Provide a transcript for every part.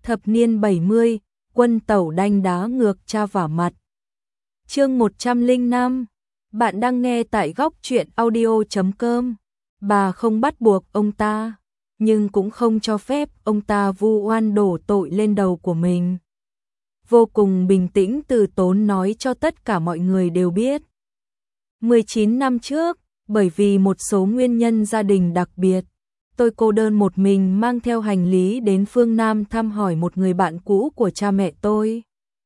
Thập niên 70, quân tẩu đanh đá ngược cha vả mặt. Chương 105. Bạn đang nghe tại góc truyện audio.com. Bà không bắt buộc ông ta, nhưng cũng không cho phép ông ta vu oan đổ tội lên đầu của mình. Vô cùng bình tĩnh từ tốn nói cho tất cả mọi người đều biết. 19 năm trước, bởi vì một số nguyên nhân gia đình đặc biệt, tôi cô đơn một mình mang theo hành lý đến phương Nam thăm hỏi một người bạn cũ của cha mẹ tôi.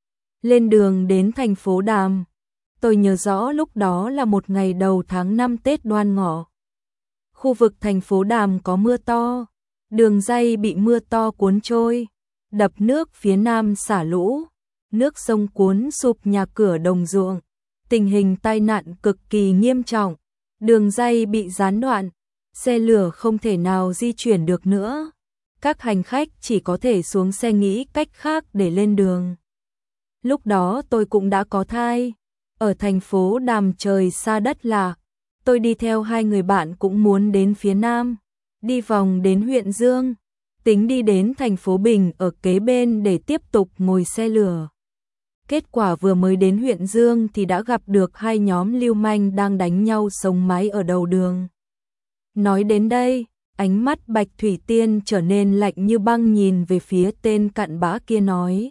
Lên đường đến thành phố Đàm, tôi nhớ rõ lúc đó là một ngày đầu tháng 5 Tết Đoan Ngọ. Khu vực thành phố Đàm có mưa to, đường ray bị mưa to cuốn trôi, đập nước phía Nam xả lũ, nước sông cuốn sụp nhà cửa đồng ruộng, tình hình tai nạn cực kỳ nghiêm trọng, đường ray bị gián đoạn, xe lửa không thể nào di chuyển được nữa. Các hành khách chỉ có thể xuống xe nghĩ cách khác để lên đường. Lúc đó tôi cũng đã có thai. Ở thành phố Đàm trời xa đất lạ, tôi đi theo hai người bạn cũng muốn đến phía Nam, đi vòng đến huyện Dương, tính đi đến thành phố Bình ở kế bên để tiếp tục ngồi xe lửa. Kết quả vừa mới đến huyện Dương thì đã gặp được hai nhóm lưu manh đang đánh nhau sống mái ở đầu đường. Nói đến đây, ánh mắt Bạch Thủy Tiên trở nên lạnh như băng nhìn về phía tên cặn bã kia nói.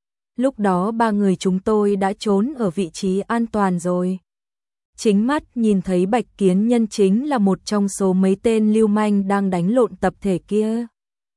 Lúc đó ba người chúng tôi đã trốn ở vị trí an toàn rồi. Chính mắt nhìn thấy Bạch Kiến Nhân chính là một trong số mấy tên lưu manh đang đánh lộn tập thể kia.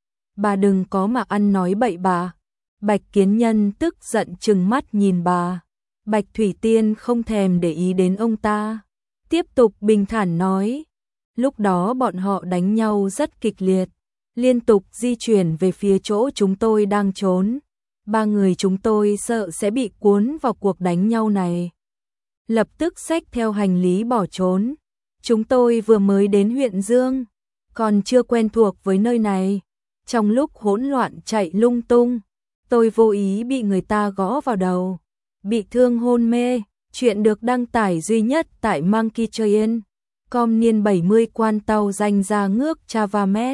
Bà đừng có mà ăn nói bậy bạ. Bạch Kiến Nhân tức giận trừng mắt nhìn bà. Bạch Thủy Tiên không thèm để ý đến ông ta, tiếp tục bình thản nói. Lúc đó bọn họ đánh nhau rất kịch liệt, liên tục di chuyển về phía chỗ chúng tôi đang trốn. Ba người chúng tôi sợ sẽ bị cuốn vào cuộc đánh nhau này, lập tức xách theo hành lý bỏ trốn. Chúng tôi vừa mới đến huyện Dương, còn chưa quen thuộc với nơi này. Trong lúc hỗn loạn chạy lung tung, tôi vô ý bị người ta gõ vào đầu, bị thương hôn mê. Chuyện được đăng tải duy nhất tại monkeytrain.com niên 70 quan tàu danh ra ngước Chavamet.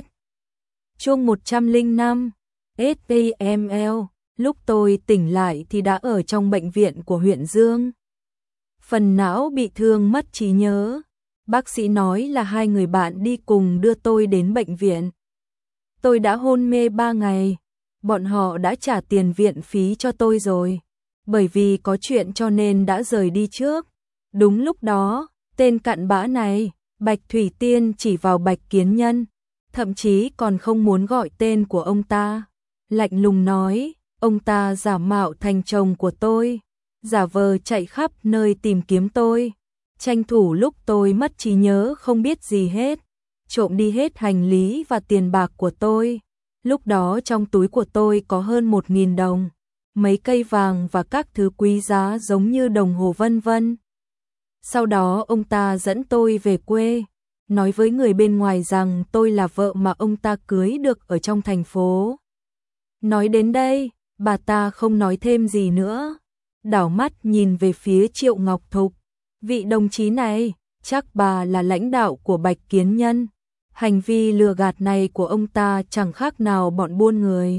Chương 105. SAML. Lúc tôi tỉnh lại thì đã ở trong bệnh viện của huyện Dương. Phần não bị thương mất trí nhớ. Bác sĩ nói là hai người bạn đi cùng đưa tôi đến bệnh viện. Tôi đã hôn mê 3 ngày. Bọn họ đã trả tiền viện phí cho tôi rồi. Bởi vì có chuyện cho nên đã rời đi trước. Đúng lúc đó, tên cặn bã này, Bạch Thủy Tiên chỉ vào Bạch Kiến Nhân, thậm chí còn không muốn gọi tên của ông ta. Lạnh lùng nói, ông ta giả mạo thành chồng của tôi, giả vờ chạy khắp nơi tìm kiếm tôi, tranh thủ lúc tôi mất trí nhớ không biết gì hết, trộm đi hết hành lý và tiền bạc của tôi. Lúc đó trong túi của tôi có hơn 1.000 đồng, mấy cây vàng và các thứ quý giá giống như đồng hồ vân vân. Sau đó ông ta dẫn tôi về quê, nói với người bên ngoài rằng tôi là vợ mà ông ta cưới được ở trong thành phố. Nói đến đây, bà ta không nói thêm gì nữa, đảo mắt nhìn về phía Triệu Ngọc Thục. Vị đồng chí này, chắc bà là lãnh đạo của Bạch Kiến Nhân. Hành vi lừa gạt này của ông ta chẳng khác nào bọn buôn người.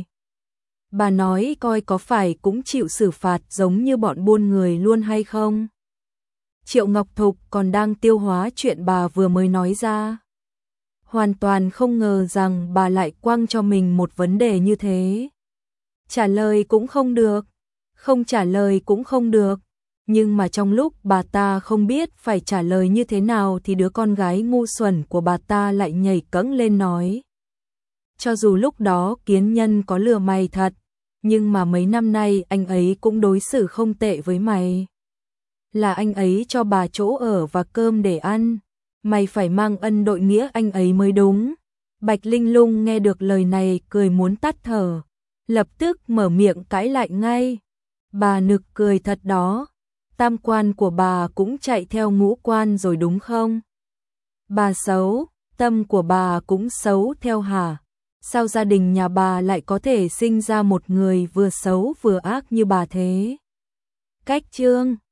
Bà nói coi có phải cũng chịu xử phạt giống như bọn buôn người luôn hay không? Triệu Ngọc Thục còn đang tiêu hóa chuyện bà vừa mới nói ra. Hoàn toàn không ngờ rằng bà lại quăng cho mình một vấn đề như thế. Trả lời cũng không được, không trả lời cũng không được. Nhưng mà trong lúc bà ta không biết phải trả lời như thế nào thì đứa con gái ngu xuẩn của bà ta lại nhảy cẫng lên nói. Cho dù lúc đó Kiến Nhân có lừa mày thật, nhưng mà mấy năm nay anh ấy cũng đối xử không tệ với mày. Là anh ấy cho bà chỗ ở và cơm để ăn, mày phải mang ân đội nghĩa anh ấy mới đúng. Bạch Linh Lung nghe được lời này cười muốn tắt thở, lập tức mở miệng cãi lại ngay. Bà nực cười thật đó, tam quan của bà cũng chạy theo ngũ quan rồi đúng không? Bà xấu, tâm của bà cũng xấu theo hả? Sao gia đình nhà bà lại có thể sinh ra một người vừa xấu vừa ác như bà thế? Cách chương